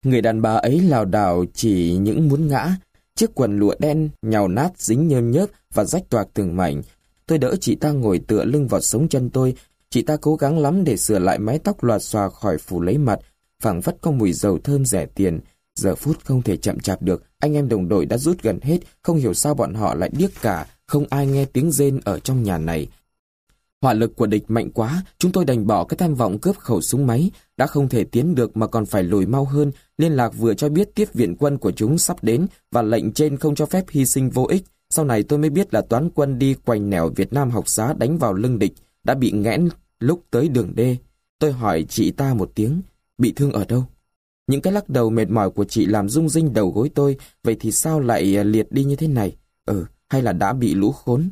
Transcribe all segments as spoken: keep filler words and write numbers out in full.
Người đàn bà ấy lảo đảo chỉ những muốn ngã. Chiếc quần lụa đen nhàu nát dính nhơn nhớp và rách toạc từng mảnh. Tôi đỡ chị ta ngồi tựa lưng vào sống chân tôi. Chị ta cố gắng lắm để sửa lại mái tóc lòa xòa khỏi phủ lấy mặt, phảng phất có mùi dầu thơm rẻ tiền. Giờ phút không thể chậm chạp được, anh em đồng đội đã rút gần hết, không hiểu sao bọn họ lại điếc cả, không ai nghe tiếng rên ở trong nhà này. Hỏa lực của địch mạnh quá, chúng tôi đành bỏ cái tham vọng cướp khẩu súng máy, đã không thể tiến được mà còn phải lùi mau hơn. Liên lạc vừa cho biết tiếp viện quân của chúng sắp đến và lệnh trên không cho phép hy sinh vô ích. Sau này tôi mới biết là toán quân đi quanh nẻo Việt Nam học xá đánh vào lưng địch, đã bị nghẽn lúc tới đường D. Tôi hỏi chị ta một tiếng, bị thương ở đâu? Những cái lắc đầu mệt mỏi của chị làm rung rinh đầu gối tôi, vậy thì sao lại liệt đi như thế này? Ừ, hay là đã bị lũ khốn?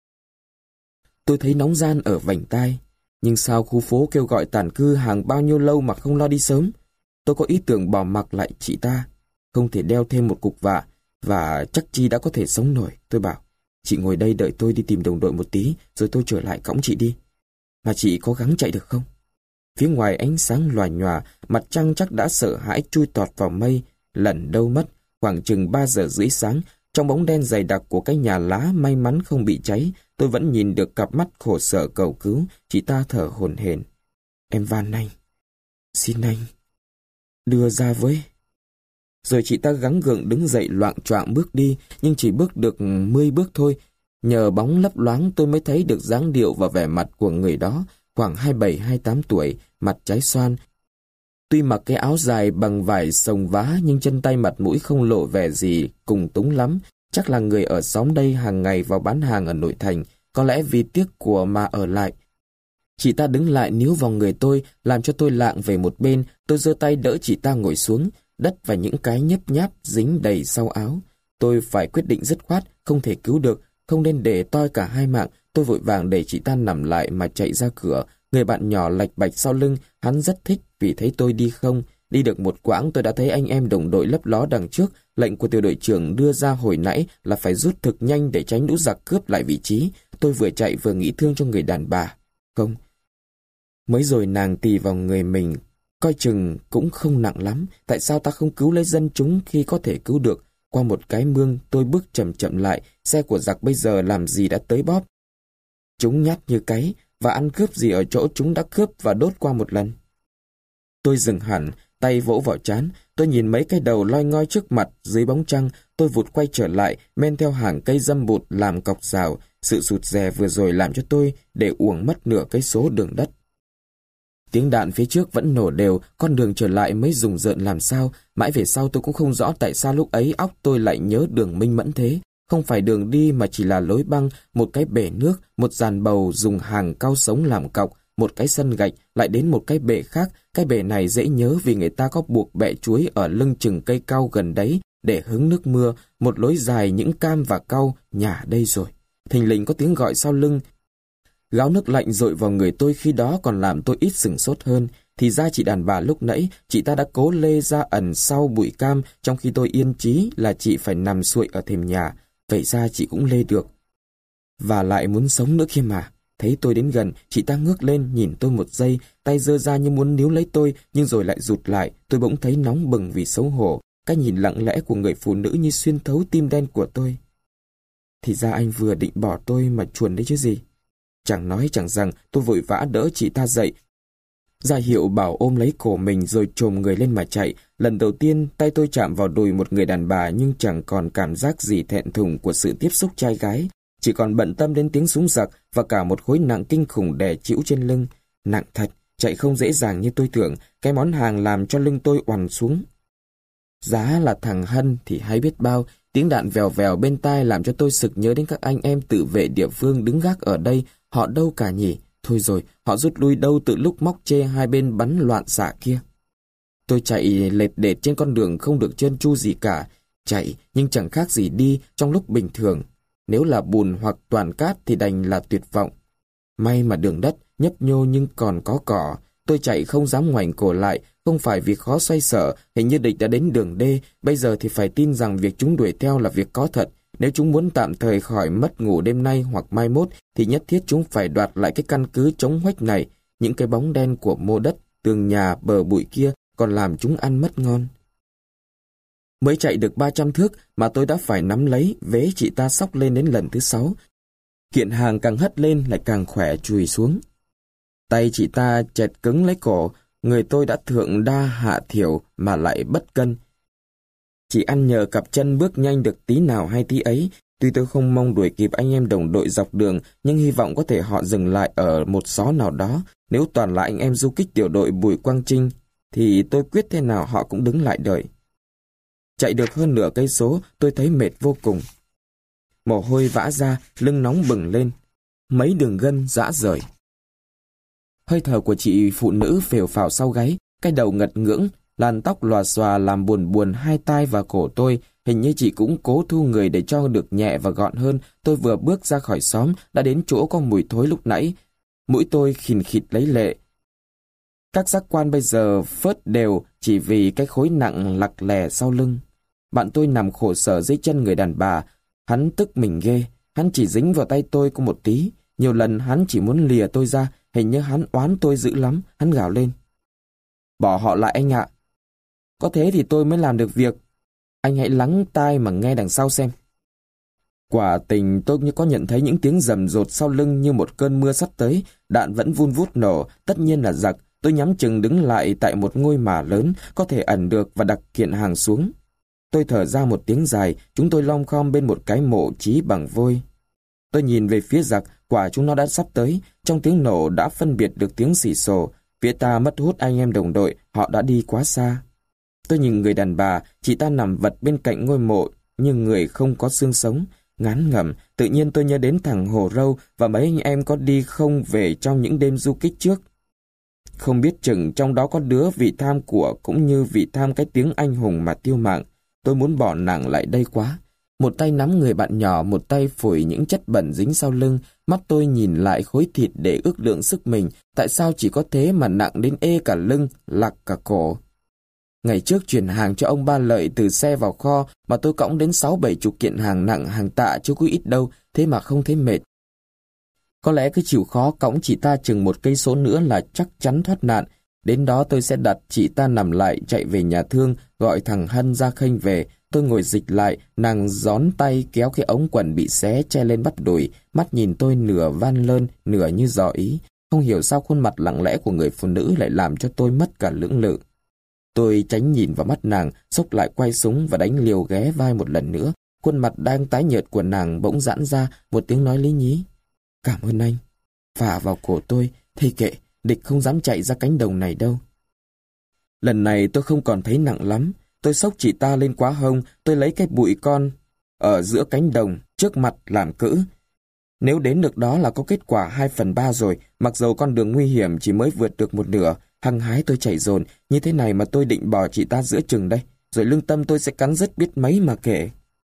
Tôi thấy nóng gian ở vành tai, nhưng sao khu phố kêu gọi tản cư hàng bao nhiêu lâu mà không lo đi sớm? Tôi có ý tưởng bỏ mặc lại chị ta, không thể đeo thêm một cục vạ, và chắc chi đã có thể sống nổi. Tôi bảo, chị ngồi đây đợi tôi đi tìm đồng đội một tí, rồi tôi trở lại cõng chị đi. Mà chị cố gắng chạy được không? Phía ngoài ánh sáng lòa nhòa, mặt trăng chắc đã sợ hãi chui tọt vào mây, lần đâu mất. Khoảng chừng ba giờ rưỡi sáng, trong bóng đen dày đặc của cái nhà lá may mắn không bị cháy, tôi vẫn nhìn được cặp mắt khổ sở cầu cứu. Chị ta thở hổn hển. Em van anh, xin anh, đưa ra với. Rồi chị ta gắng gượng đứng dậy loạng choạng bước đi, nhưng chỉ bước được mười bước thôi. Nhờ bóng lấp loáng tôi mới thấy được dáng điệu và vẻ mặt của người đó, khoảng hai mươi bảy hai mươi tám tuổi, mặt trái xoan. Tuy mặc cái áo dài bằng vải sồng vá nhưng chân tay mặt mũi không lộ vẻ gì cùng túng lắm. Chắc là người ở xóm đây hàng ngày vào bán hàng ở nội thành, có lẽ vì tiếc của mà ở lại. Chị ta đứng lại níu vào người tôi, làm cho tôi lạng về một bên. Tôi giơ tay đỡ chị ta ngồi xuống, đất và những cái nhấp nháp dính đầy sau áo. Tôi phải quyết định dứt khoát, không thể cứu được, không nên để toi cả hai mạng. Tôi vội vàng đẩy chị ta nằm lại mà chạy ra cửa. Người bạn nhỏ lạch bạch sau lưng, hắn rất thích vì thấy tôi đi không. Đi được một quãng tôi đã thấy anh em đồng đội lấp ló đằng trước. Lệnh của tiểu đội trưởng đưa ra hồi nãy là phải rút thực nhanh để tránh lũ giặc cướp lại vị trí. Tôi vừa chạy vừa nghĩ thương cho người đàn bà. Không, mới rồi nàng tì vào người mình, coi chừng cũng không nặng lắm. Tại sao ta không cứu lấy dân chúng khi có thể cứu được? Qua một cái mương tôi bước chậm chậm lại. Xe của giặc bây giờ làm gì đã tới bóp. Chúng nhát như cái, và ăn cướp gì ở chỗ chúng đã cướp và đốt qua một lần. Tôi dừng hẳn, tay vỗ vào trán. Tôi nhìn mấy cái đầu loi ngoi trước mặt dưới bóng trăng. Tôi vụt quay trở lại, men theo hàng cây dâm bụt làm cọc rào. Sự sụt rè vừa rồi làm cho tôi để uổng mất nửa cây số đường đất. Tiếng đạn phía trước vẫn nổ đều, con đường trở lại mới rùng rợn làm sao. Mãi về sau tôi cũng không rõ tại sao lúc ấy óc tôi lại nhớ đường Minh Mẫn thế. Không phải đường đi mà chỉ là lối băng, một cái bể nước, một giàn bầu dùng hàng cao sống làm cọc, một cái sân gạch, lại đến một cái bể khác. Cái bể này dễ nhớ vì người ta có buộc bẹ chuối ở lưng chừng cây cau gần đấy để hứng nước mưa. Một lối dài những cam và cau, nhà đây rồi. Thình lình có tiếng gọi sau lưng. Gáo nước lạnh dội vào người tôi khi đó còn làm tôi ít sửng sốt hơn. Thì ra chị đàn bà lúc nãy, chị ta đã cố lê ra ẩn sau bụi cam, trong khi tôi yên chí là chị phải nằm xuội ở thềm nhà. Vậy ra chị cũng lê được. Và lại muốn sống nữa kia mà. Thấy tôi đến gần, chị ta ngước lên nhìn tôi một giây, tay giơ ra như muốn níu lấy tôi, nhưng rồi lại rụt lại. Tôi bỗng thấy nóng bừng vì xấu hổ. Cái nhìn lặng lẽ của người phụ nữ như xuyên thấu tim đen của tôi. Thì ra anh vừa định bỏ tôi mà chuồn đấy chứ gì. Chẳng nói chẳng rằng, tôi vội vã đỡ chị ta dậy. Ra hiệu bảo ôm lấy cổ mình rồi chồm người lên mà chạy. Lần đầu tiên tay tôi chạm vào đùi một người đàn bà, nhưng chẳng còn cảm giác gì thẹn thùng của sự tiếp xúc trai gái. Chỉ còn bận tâm đến tiếng súng giặc và cả một khối nặng kinh khủng đè chĩu trên lưng. Nặng thật, chạy không dễ dàng như tôi tưởng. Cái món hàng làm cho lưng tôi oằn xuống. Giá là thằng Hân thì hay biết bao. Tiếng đạn vèo vèo bên tai làm cho tôi sực nhớ đến các anh em tự vệ địa phương đứng gác ở đây. Họ đâu cả nhỉ? Thôi rồi, họ rút lui đâu từ lúc móc chê hai bên bắn loạn xạ kia. Tôi chạy lệt đệt trên con đường không được trơn tru gì cả. Chạy nhưng chẳng khác gì đi trong lúc bình thường. Nếu là bùn hoặc toàn cát thì đành là tuyệt vọng. May mà đường đất nhấp nhô nhưng còn có cỏ. Tôi chạy không dám ngoảnh cổ lại, không phải vì khó xoay sở, hình như địch đã đến đường D. Bây giờ thì phải tin rằng việc chúng đuổi theo là việc có thật. Nếu chúng muốn tạm thời khỏi mất ngủ đêm nay hoặc mai mốt, thì nhất thiết chúng phải đoạt lại cái căn cứ chống huếch này. Những cái bóng đen của mô đất, tường nhà, bờ bụi kia còn làm chúng ăn mất ngon. Mới chạy được ba trăm thước mà tôi đã phải nắm lấy, vế chị ta xốc lên đến lần thứ sáu. Kiện hàng càng hất lên lại càng khỏe chùi xuống. Tay chị ta chẹt cứng lấy cổ, người tôi đã thượng đa hạ thiểu mà lại bất cân. Chỉ ăn nhờ cặp chân bước nhanh được tí nào hay tí ấy. Tuy tôi không mong đuổi kịp anh em đồng đội dọc đường, nhưng hy vọng có thể họ dừng lại ở một xó nào đó. Nếu toàn là anh em du kích tiểu đội Bùi Quang Trinh, thì tôi quyết thế nào họ cũng đứng lại đợi. Chạy được hơn nửa cây số, tôi thấy mệt vô cùng. Mồ hôi vã ra, lưng nóng bừng lên. Mấy đường gân rã rời. Hơi thở của chị phụ nữ phều phào sau gáy, cái đầu ngật ngưỡng, làn tóc lòa xòa làm buồn buồn hai tai và cổ tôi. Hình như chị cũng cố thu người để cho được nhẹ và gọn hơn. Tôi vừa bước ra khỏi xóm, đã đến chỗ có mùi thối lúc nãy. Mũi tôi khìn khịt lấy lệ. Các giác quan bây giờ phớt đều chỉ vì cái khối nặng lặc lè sau lưng. Bạn tôi nằm khổ sở dưới chân người đàn bà. Hắn tức mình ghê. Hắn chỉ dính vào tay tôi có một tí. Nhiều lần hắn chỉ muốn lìa tôi ra. Hình như hắn oán tôi dữ lắm. Hắn gào lên: "Bỏ họ lại anh ạ." Có thế thì tôi mới làm được việc. Anh hãy lắng tai mà nghe đằng sau xem. Quả tình tôi như có nhận thấy những tiếng rầm rột sau lưng như một cơn mưa sắp tới. Đạn vẫn vun vút nổ, tất nhiên là giặc. Tôi nhắm chừng đứng lại tại một ngôi mả lớn, có thể ẩn được và đặt kiện hàng xuống. Tôi thở ra một tiếng dài, chúng tôi lom khom bên một cái mộ chí bằng vôi. Tôi nhìn về phía giặc, quả chúng nó đã sắp tới. Trong tiếng nổ đã phân biệt được tiếng xì xồ. Phía ta mất hút anh em đồng đội, họ đã đi quá xa. Tôi nhìn người đàn bà, chị ta nằm vật bên cạnh ngôi mộ, như người không có xương sống. Ngán ngẩm, tự nhiên tôi nhớ đến thằng Hồ Râu và mấy anh em có đi không về trong những đêm du kích trước. Không biết chừng trong đó có đứa vì tham của cũng như vì tham cái tiếng anh hùng mà tiêu mạng. Tôi muốn bỏ nàng lại đây quá. Một tay nắm người bạn nhỏ, một tay phủi những chất bẩn dính sau lưng. Mắt tôi nhìn lại khối thịt để ước lượng sức mình. Tại sao chỉ có thế mà nặng đến ê cả lưng, lạc cả cổ. Ngày trước chuyển hàng cho ông Ba Lợi từ xe vào kho mà tôi cõng đến sáu bảy chục kiện hàng nặng hàng tạ chứ có ít đâu, thế mà không thấy mệt. Có lẽ cứ chịu khó cõng chị ta chừng một cây số nữa là chắc chắn thoát nạn. Đến đó tôi sẽ đặt chị ta nằm lại, chạy về nhà thương, gọi thằng Hân ra khênh về. Tôi ngồi dịch lại, nàng gión tay kéo cái ống quần bị xé che lên bắp đùi, mắt nhìn tôi nửa van lơn, nửa như dò ý. Không hiểu sao khuôn mặt lặng lẽ của người phụ nữ lại làm cho tôi mất cả lưỡng lự. Tôi tránh nhìn vào mắt nàng, xốc lại quay súng và đánh liều ghé vai một lần nữa. Khuôn mặt đang tái nhợt của nàng bỗng giãn ra, một tiếng nói lý nhí: "Cảm ơn anh." Phả vào cổ tôi: "Thầy kệ, địch không dám chạy ra cánh đồng này đâu." Lần này tôi không còn thấy nặng lắm. Tôi xốc chị ta lên quá hông, tôi lấy cái bụi con ở giữa cánh đồng, trước mặt làm cữ. Nếu đến được đó là có kết quả hai phần ba rồi, mặc dầu con đường nguy hiểm chỉ mới vượt được một nửa. Hăng hái tôi chạy dồn, như thế này mà tôi định bỏ chị ta giữa chừng đây, rồi lương tâm tôi sẽ cắn rứt biết mấy mà kể.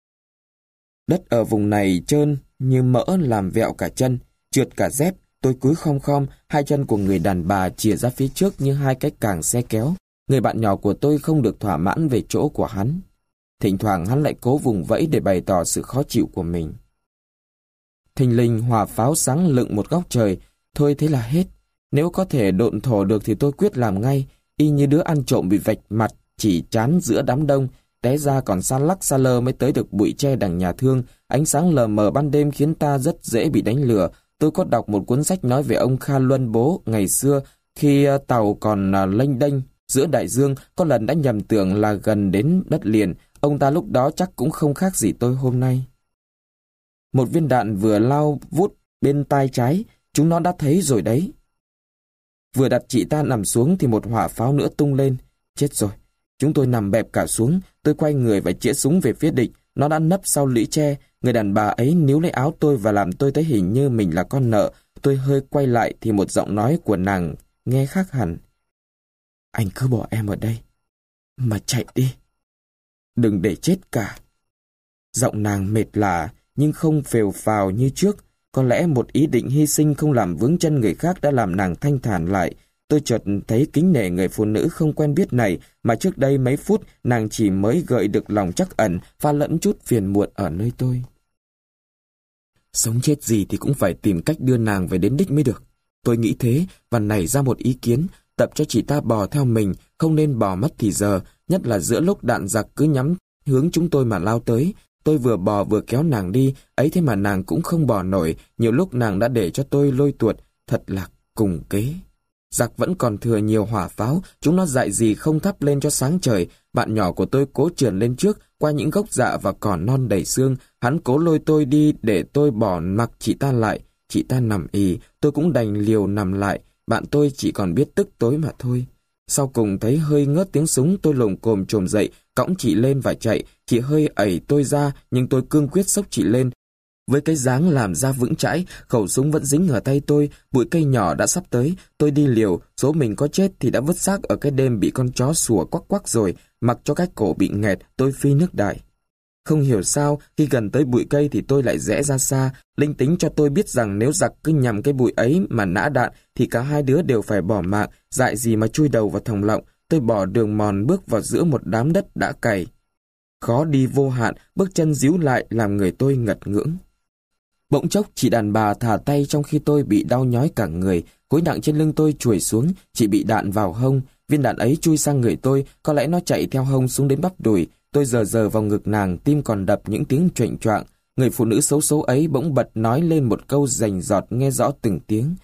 Đất ở vùng này trơn như mỡ làm vẹo cả chân, trượt cả dép. Tôi cúi khom khom, hai chân của người đàn bà chìa ra phía trước như hai cái càng xe kéo. Người bạn nhỏ của tôi không được thỏa mãn về chỗ của hắn. Thỉnh thoảng hắn lại cố vùng vẫy để bày tỏ sự khó chịu của mình. Thình lình hỏa pháo sáng lựng một góc trời. Thôi thế là hết. Nếu có thể độn thổ được thì tôi quyết làm ngay. Y như đứa ăn trộm bị vạch mặt, chỉ chán giữa đám đông. Té ra còn xa lắc xa lơ mới tới được bụi tre đằng nhà thương. Ánh sáng lờ mờ ban đêm khiến ta rất dễ bị đánh lừa. Tôi có đọc một cuốn sách nói về ông Kha Luân Bố ngày xưa, khi tàu còn lênh đênh giữa đại dương, có lần đã nhầm tưởng là gần đến đất liền. Ông ta lúc đó chắc cũng không khác gì tôi hôm nay. Một viên đạn vừa lao vút bên tai trái, chúng nó đã thấy rồi đấy. Vừa đặt chị ta nằm xuống thì một hỏa pháo nữa tung lên. Chết rồi. Chúng tôi nằm bẹp cả xuống. Tôi quay người và chĩa súng về phía địch. Nó đã nấp sau lũy tre. Người đàn bà ấy níu lấy áo tôi và làm tôi thấy hình như mình là con nợ. Tôi hơi quay lại thì một giọng nói của nàng nghe khác hẳn. "Anh cứ bỏ em ở đây mà chạy đi. Đừng để chết cả." Giọng nàng mệt lả nhưng không phều phào như trước. Có lẽ một ý định hy sinh không làm vướng chân người khác đã làm nàng thanh thản lại. Tôi chợt thấy kính nể người phụ nữ không quen biết này, mà trước đây mấy phút nàng chỉ mới gợi được lòng trắc ẩn, pha lẫn chút phiền muộn ở nơi tôi. Sống chết gì thì cũng phải tìm cách đưa nàng về đến đích mới được. Tôi nghĩ thế và nảy ra một ý kiến, tập cho chị ta bò theo mình, không nên bỏ mất thì giờ, nhất là giữa lúc đạn giặc cứ nhắm hướng chúng tôi mà lao tới. Tôi vừa bò vừa kéo nàng đi, ấy thế mà nàng cũng không bò nổi, nhiều lúc nàng đã để cho tôi lôi tuột, thật là cùng kế. Giặc vẫn còn thừa nhiều hỏa pháo, chúng nó dại gì không thắp lên cho sáng trời. Bạn nhỏ của tôi cố trườn lên trước, qua những gốc dạ và cỏ non đầy xương, hắn cố lôi tôi đi để tôi bỏ mặc chị ta lại. Chị ta nằm ì, tôi cũng đành liều nằm lại, bạn tôi chỉ còn biết tức tối mà thôi. Sau cùng thấy hơi ngớt tiếng súng, tôi lồm cồm chồm dậy, cõng chị lên và chạy. Chị hơi ẩy tôi ra, nhưng tôi cương quyết xốc chị lên. Với cái dáng làm ra vững chãi, khẩu súng vẫn dính ở tay tôi, bụi cây nhỏ đã sắp tới. Tôi đi liều, số mình có chết thì đã vứt xác ở cái đêm bị con chó sủa quắc quắc rồi, mặc cho cái cổ bị nghẹt, tôi phi nước đại. Không hiểu sao, khi gần tới bụi cây thì tôi lại rẽ ra xa, linh tính cho tôi biết rằng nếu giặc cứ nhằm cái bụi ấy mà nã đạn thì cả hai đứa đều phải bỏ mạng, dại gì mà chui đầu vào thòng lọng. Tôi bỏ đường mòn bước vào giữa một đám đất đã cày. Khó đi vô hạn, bước chân díu lại làm người tôi ngật ngưỡng. Bỗng chốc chị đàn bà thả tay trong khi tôi bị đau nhói cả người, khối nặng trên lưng tôi chuồi xuống, chị bị đạn vào hông. Viên đạn ấy chui sang người tôi, có lẽ nó chạy theo hông xuống đến bắp đùi. Tôi giờ giờ vào ngực nàng, tim còn đập những tiếng choạng choạng. Người phụ nữ xấu số ấy bỗng bật nói lên một câu rành rọt nghe rõ từng tiếng.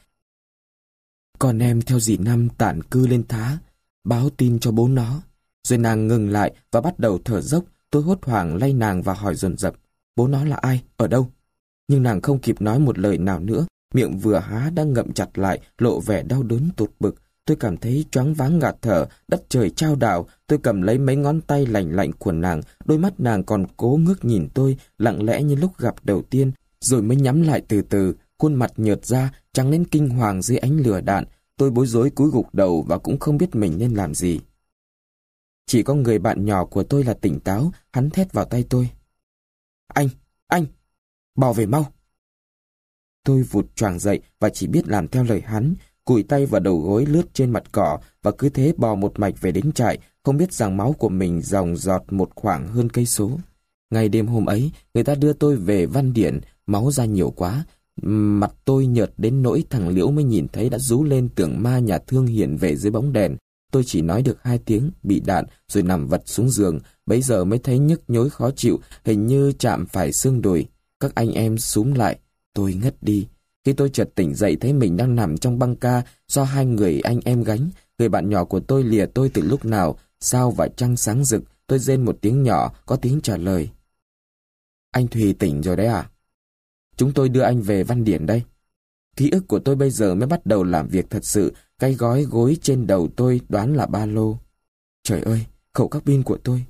Con em theo dì Năm tản cư lên Thá, báo tin cho bố nó. Rồi nàng ngừng lại và bắt đầu thở dốc. Tôi hốt hoảng lay nàng và hỏi dồn dập, bố nó là ai, ở đâu? Nhưng nàng không kịp nói một lời nào nữa, miệng vừa há đang ngậm chặt lại, lộ vẻ đau đớn tột bực. Tôi cảm thấy choáng váng ngạt thở, đất trời chao đảo. Tôi cầm lấy mấy ngón tay lạnh lạnh của nàng, đôi mắt nàng còn cố ngước nhìn tôi, lặng lẽ như lúc gặp đầu tiên, rồi mới nhắm lại từ từ, khuôn mặt nhợt ra, trắng lên kinh hoàng dưới ánh lửa đạn. Tôi bối rối cúi gục đầu và cũng không biết mình nên làm gì. Chỉ có người bạn nhỏ của tôi là tỉnh táo, hắn thét vào tay tôi. Anh, anh, bỏ về mau. Tôi vụt choàng dậy và chỉ biết làm theo lời hắn, cùi tay vào đầu gối lướt trên mặt cỏ và cứ thế bò một mạch về đến trại, không biết rằng máu của mình dòng giọt một khoảng hơn cây số. Ngày đêm hôm ấy, người ta đưa tôi về Văn Điển, máu ra nhiều quá. Mặt tôi nhợt đến nỗi thằng Liễu mới nhìn thấy đã rú lên tưởng ma nhà thương hiện về dưới bóng đèn. Tôi chỉ nói được hai tiếng, bị đạn, rồi nằm vật xuống giường, bấy giờ mới thấy nhức nhối khó chịu, hình như chạm phải xương đùi. Các anh em xúm lại, tôi ngất đi. Khi tôi chợt tỉnh dậy thấy mình đang nằm trong băng ca do hai người anh em gánh. Người bạn nhỏ của tôi lìa tôi từ lúc nào, sao và trăng sáng rực. Tôi rên một tiếng nhỏ, có tiếng trả lời. Anh Thùy tỉnh rồi đấy à? Chúng tôi đưa anh về Văn Điển đây. Ký ức của tôi bây giờ mới bắt đầu làm việc thật sự. Cái gói gối trên đầu tôi đoán là ba lô. Trời ơi, khẩu các pin của tôi.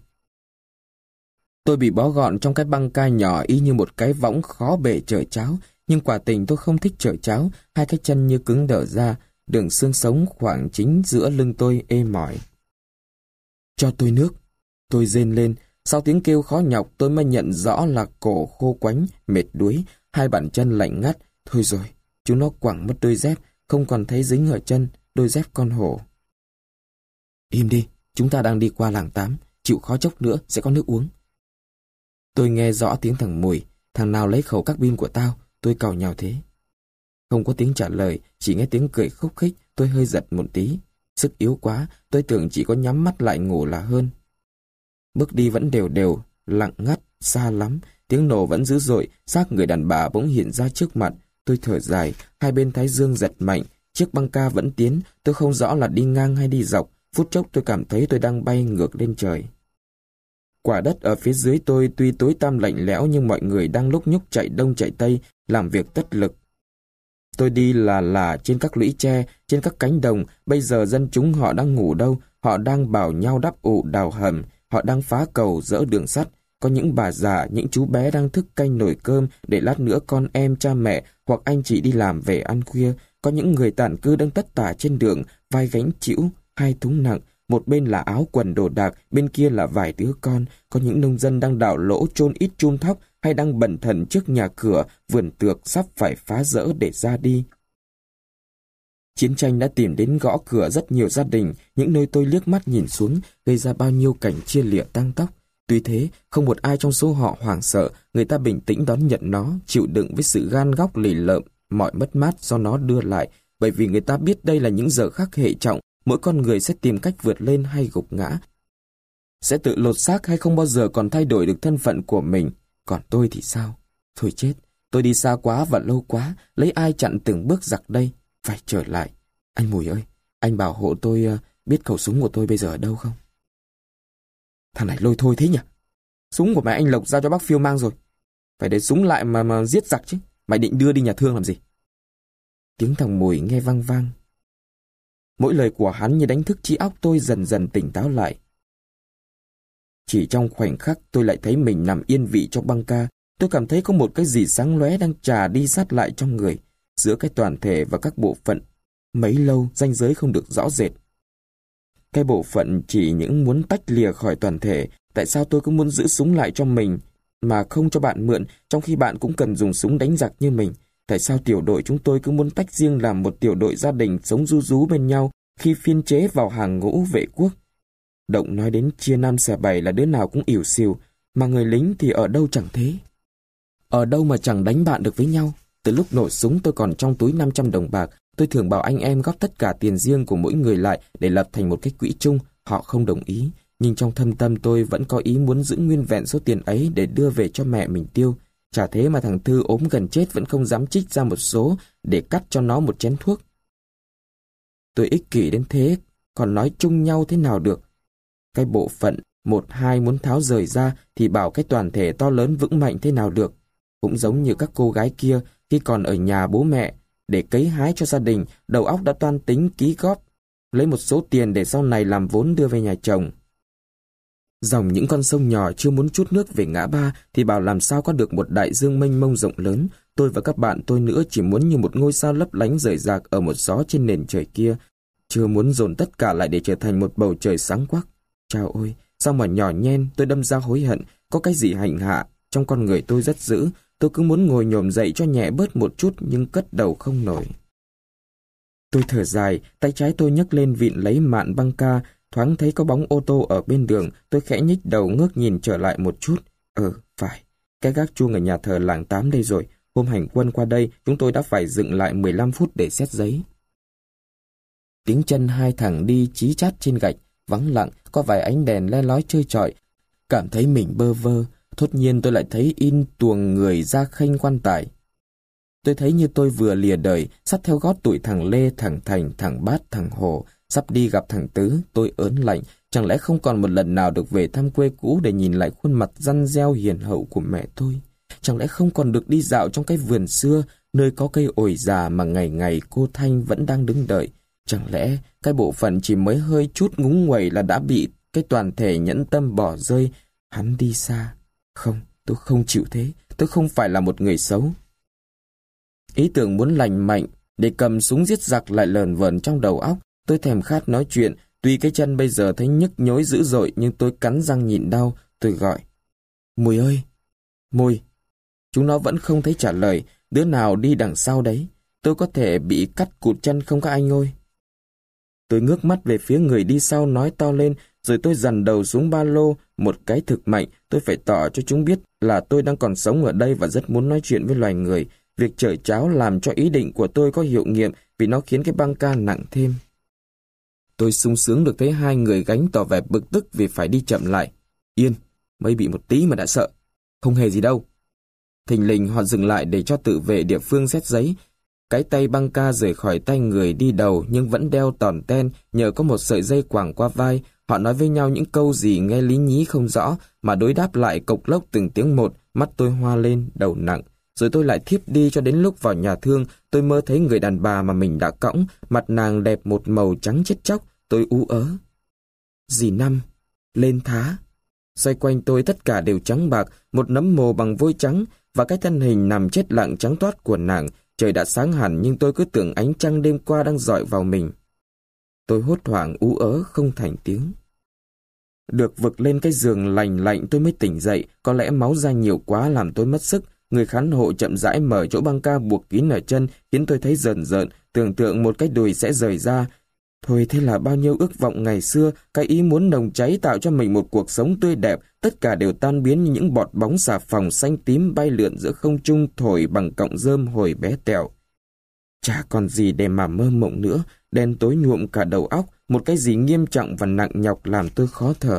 Tôi bị bó gọn trong cái băng ca nhỏ y như một cái võng khó bể chở cháo. Nhưng quả tình tôi không thích chở cháo, hai cái chân như cứng đờ ra, đường xương sống khoảng chính giữa lưng tôi ê mỏi. Cho tôi nước. Tôi rên lên, sau tiếng kêu khó nhọc tôi mới nhận rõ là cổ khô quánh, mệt đuối, hai bàn chân lạnh ngắt. Thôi rồi, chúng nó quẳng mất đôi dép, không còn thấy dính ở chân, đôi dép con hổ. Im đi, chúng ta đang đi qua làng Tám, chịu khó chốc nữa sẽ có nước uống. Tôi nghe rõ tiếng thằng Mùi, thằng nào lấy khẩu các pin của tao, tôi càu nhàu thế. Không có tiếng trả lời, chỉ nghe tiếng cười khúc khích, tôi hơi giật một tí. Sức yếu quá, tôi tưởng chỉ có nhắm mắt lại ngủ là hơn. Bước đi vẫn đều đều, lặng ngắt, xa lắm, tiếng nổ vẫn dữ dội, xác người đàn bà bỗng hiện ra trước mặt. Tôi thở dài, hai bên thái dương giật mạnh, chiếc băng ca vẫn tiến, tôi không rõ là đi ngang hay đi dọc, phút chốc tôi cảm thấy tôi đang bay ngược lên trời. Quả đất ở phía dưới tôi tuy tối tăm lạnh lẽo nhưng mọi người đang lúc nhúc chạy đông chạy tây, làm việc tất lực. Tôi đi là là trên các lũy tre, trên các cánh đồng, bây giờ dân chúng họ đang ngủ đâu, họ đang bảo nhau đắp ụ đào hầm, họ đang phá cầu dỡ đường sắt, có những bà già, những chú bé đang thức canh nồi cơm để lát nữa con em, cha mẹ hoặc anh chị đi làm về ăn khuya, có những người tản cư đang tất tả trên đường, vai gánh chịu, hai thúng nặng, một bên là áo quần đồ đạc, bên kia là vài đứa con, có những nông dân đang đào lỗ chôn ít chum thóc hay đang bần thần trước nhà cửa, vườn tược sắp phải phá rỡ để ra đi. Chiến tranh đã tìm đến gõ cửa rất nhiều gia đình, những nơi tôi liếc mắt nhìn xuống, gây ra bao nhiêu cảnh chia lìa tang tóc. Tuy thế, không một ai trong số họ hoảng sợ, người ta bình tĩnh đón nhận nó, chịu đựng với sự gan góc lì lợm, mọi mất mát do nó đưa lại, bởi vì người ta biết đây là những giờ khắc hệ trọng, mỗi con người sẽ tìm cách vượt lên hay gục ngã. sẽ tự lột xác hay không bao giờ còn thay đổi được thân phận của mình. Còn tôi thì sao? Thôi chết, tôi đi xa quá và lâu quá, lấy ai chặn từng bước giặc đây? Phải trở lại. Anh Mùi ơi, anh bảo hộ tôi uh, biết khẩu súng của tôi bây giờ ở đâu không? Thằng này lôi thôi thế nhỉ? Súng của mẹ anh Lộc giao cho bác Phiêu mang rồi. Phải để súng lại mà mà giết giặc chứ. Mày định đưa đi nhà thương làm gì? Tiếng thằng Mùi nghe vang vang. Mỗi lời của hắn như đánh thức trí óc tôi dần dần tỉnh táo lại. Chỉ trong khoảnh khắc tôi lại thấy mình nằm yên vị trong băng ca. Tôi cảm thấy có một cái gì sáng lóe đang trà đi sát lại trong người, giữa cái toàn thể và các bộ phận. Mấy lâu ranh giới không được rõ rệt. Cái bộ phận chỉ những muốn tách lìa khỏi toàn thể. Tại sao tôi cứ muốn giữ súng lại cho mình mà không cho bạn mượn, trong khi bạn cũng cần dùng súng đánh giặc như mình? Tại sao tiểu đội chúng tôi cứ muốn tách riêng làm một tiểu đội gia đình sống ru rú bên nhau khi phiên chế vào hàng ngũ vệ quốc? Động nói đến chia năm xẻ bảy là đứa nào cũng ỉu xìu, mà người lính thì ở đâu chẳng thế. Ở đâu mà chẳng đánh bạn được với nhau. Từ lúc nổ súng tôi còn trong túi năm trăm đồng bạc. Tôi thường bảo anh em góp tất cả tiền riêng của mỗi người lại để lập thành một cái quỹ chung. Họ không đồng ý, nhưng trong thâm tâm tôi vẫn có ý muốn giữ nguyên vẹn số tiền ấy để đưa về cho mẹ mình tiêu. Chả thế mà thằng Thư ốm gần chết vẫn không dám trích ra một số để cắt cho nó một chén thuốc. Tôi ích kỷ đến thế, còn nói chung nhau thế nào được? Cái bộ phận một hai muốn tháo rời ra thì bảo cái toàn thể to lớn vững mạnh thế nào được? Cũng giống như các cô gái kia khi còn ở nhà bố mẹ, để cấy hái cho gia đình, đầu óc đã toan tính ký góp, lấy một số tiền để sau này làm vốn đưa về nhà chồng. Dòng những con sông nhỏ chưa muốn trút nước về ngã ba thì bảo làm sao có được một đại dương mênh mông rộng lớn. Tôi và các bạn tôi nữa chỉ muốn như một ngôi sao lấp lánh rời rạc ở một gió trên nền trời kia, chưa muốn dồn tất cả lại để trở thành một bầu trời sáng quắc. Chao ôi, sao mà nhỏ nhen, tôi đâm ra hối hận, có cái gì hành hạ, trong con người tôi rất dữ, tôi cứ muốn ngồi nhổm dậy cho nhẹ bớt một chút nhưng cất đầu không nổi. Tôi thở dài, tay trái tôi nhấc lên vịn lấy mạn băng ca, thoáng thấy có bóng ô tô ở bên đường, tôi khẽ nhích đầu ngước nhìn trở lại một chút. Ừ, phải, cái gác chuông ở nhà thờ làng Tám đây rồi, hôm hành quân qua đây chúng tôi đã phải dựng lại mười lăm phút để xét giấy. Tiếng chân hai thằng đi chí chát trên gạch, vắng lặng, có vài ánh đèn le lói trơi trọi. Cảm thấy mình bơ vơ, thốt nhiên tôi lại thấy in tuồng người ra khênh quan tài. Tôi thấy như tôi vừa lìa đời, sắp theo gót tụi thằng Lê, thằng Thành, thằng Bát, thằng Hồ, sắp đi gặp thằng Tứ. Tôi ớn lạnh, chẳng lẽ không còn một lần nào được về thăm quê cũ để nhìn lại khuôn mặt răn reo hiền hậu của mẹ tôi? Chẳng lẽ không còn được đi dạo trong cái vườn xưa, nơi có cây ổi già mà ngày ngày cô Thanh vẫn đang đứng đợi? Chẳng lẽ cái bộ phận chỉ mới hơi chút ngúng nguẩy là đã bị cái toàn thể nhẫn tâm bỏ rơi, hắn đi xa? Không, tôi không chịu thế, tôi không phải là một người xấu. Ý tưởng muốn lành mạnh để cầm súng giết giặc lại lờn vờn trong đầu óc. Tôi thèm khát nói chuyện, tuy cái chân bây giờ thấy nhức nhối dữ dội nhưng tôi cắn răng nhịn đau. Tôi gọi, Mùi ơi, Mùi. Chúng nó vẫn không thấy trả lời. Đứa nào đi đằng sau đấy? Tôi có thể bị cắt cụt chân không các anh ơi? Tôi ngước mắt về phía người đi sau nói to lên, rồi tôi dằn đầu xuống ba lô một cái thực mạnh. Tôi phải tỏ cho chúng biết là tôi đang còn sống ở đây và rất muốn nói chuyện với loài người. Việc chở cháo làm cho ý định của tôi có hiệu nghiệm vì nó khiến cái băng ca nặng thêm. Tôi sung sướng được thấy hai người gánh tỏ vẻ bực tức vì phải đi chậm lại. Yên, mới bị một tí mà đã sợ. Không hề gì đâu. Thình lình họ dừng lại để cho tự vệ địa phương xét giấy. Cái tay băng ca rời khỏi tay người đi đầu nhưng vẫn đeo tòn ten nhờ có một sợi dây quàng qua vai. Họ nói với nhau những câu gì nghe lý nhí không rõ mà đối đáp lại cộc lốc từng tiếng một. Mắt tôi hoa lên, đầu nặng. Rồi tôi lại thiếp đi cho đến lúc vào nhà thương. Tôi mơ thấy người đàn bà mà mình đã cõng, mặt nàng đẹp một màu trắng chết chóc. Tôi ú ớ. Dì Năm, lên thá. Xoay quanh tôi tất cả đều trắng bạc, một nấm mồ bằng vôi trắng và cái thân hình nằm chết lặng trắng toát của nàng. Trời đã sáng hẳn nhưng tôi cứ tưởng ánh trăng đêm qua đang dọi vào mình. Tôi hốt hoảng ú ớ không thành tiếng. Được vực lên cái giường lành lạnh tôi mới tỉnh dậy, có lẽ máu ra nhiều quá làm tôi mất sức. Người khán hộ chậm rãi mở chỗ băng ca buộc kín ở chân khiến tôi thấy rờn rợn, tưởng tượng một cái đùi sẽ rời ra. Thôi thế là bao nhiêu ước vọng ngày xưa, cái ý muốn nồng cháy tạo cho mình một cuộc sống tươi đẹp, tất cả đều tan biến như những bọt bóng xà phòng xanh tím bay lượn giữa không trung thổi bằng cọng rơm hồi bé tẹo. Chả còn gì để mà mơ mộng nữa, đen tối nhuộm cả đầu óc, một cái gì nghiêm trọng và nặng nhọc làm tôi khó thở.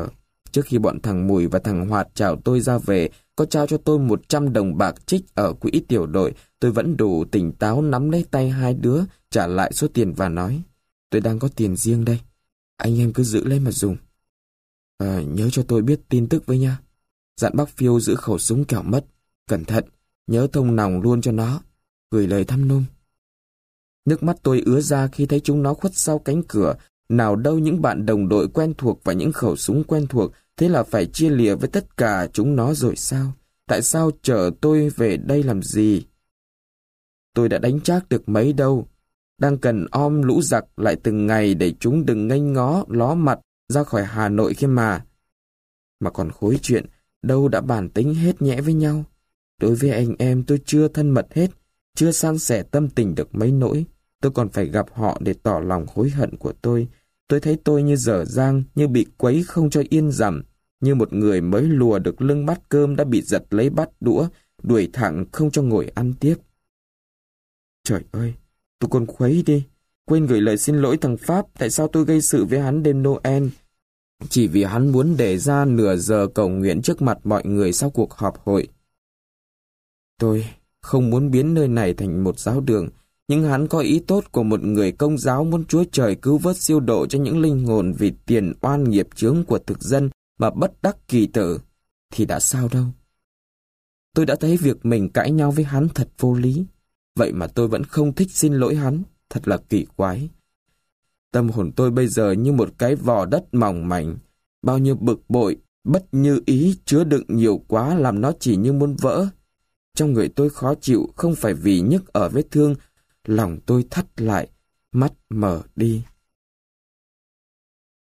Trước khi bọn thằng Mùi và thằng Hoạt chào tôi ra về, có trao cho tôi một trăm đồng bạc trích ở quỹ tiểu đội, tôi vẫn đủ tỉnh táo nắm lấy tay hai đứa, trả lại số tiền và nói, tôi đang có tiền riêng đây, anh em cứ giữ lấy mà dùng. À, nhớ cho tôi biết tin tức với nha. Dặn bác Phiêu giữ khẩu súng kẻo mất. Cẩn thận, nhớ thông nòng luôn cho nó. Gửi lời thăm nôm. Nước mắt tôi ứa ra khi thấy chúng nó khuất sau cánh cửa. Nào đâu những bạn đồng đội quen thuộc và những khẩu súng quen thuộc, thế là phải chia lìa với tất cả chúng nó rồi sao? Tại sao chở tôi về đây làm gì? Tôi đã đánh trác được mấy đâu. Đang cần om lũ giặc lại từng ngày để chúng đừng nghênh ngó, ló mặt ra khỏi Hà Nội kia mà. Mà còn khối chuyện, đâu đã bàn tính hết nhẽ với nhau. Đối với anh em tôi chưa thân mật hết, chưa san sẻ tâm tình được mấy nỗi. Tôi còn phải gặp họ để tỏ lòng hối hận của tôi. Tôi thấy tôi như dở dang, như bị quấy không cho yên dằm, như một người mới lùa được lưng bát cơm đã bị giật lấy bát đũa, đuổi thẳng không cho ngồi ăn tiếp. Trời ơi, tôi còn khuấy đi. Quên gửi lời xin lỗi thằng Pháp tại sao tôi gây sự với hắn đêm Noel. Chỉ vì hắn muốn để ra nửa giờ cầu nguyện trước mặt mọi người sau cuộc họp hội. Tôi không muốn biến nơi này thành một giáo đường, nhưng hắn có ý tốt của một người công giáo muốn Chúa Trời cứu vớt siêu độ cho những linh hồn vì tiền oan nghiệp chướng của thực dân mà bất đắc kỳ tử. Thì đã sao đâu. Tôi đã thấy việc mình cãi nhau với hắn thật vô lý. Vậy mà tôi vẫn không thích xin lỗi hắn. Thật là kỳ quái. Tâm hồn tôi bây giờ như một cái vò đất mỏng mảnh. Bao nhiêu bực bội, bất như ý chứa đựng nhiều quá làm nó chỉ như muốn vỡ. Trong người tôi khó chịu không phải vì nhức ở vết thương. Lòng tôi thắt lại, mắt mở đi.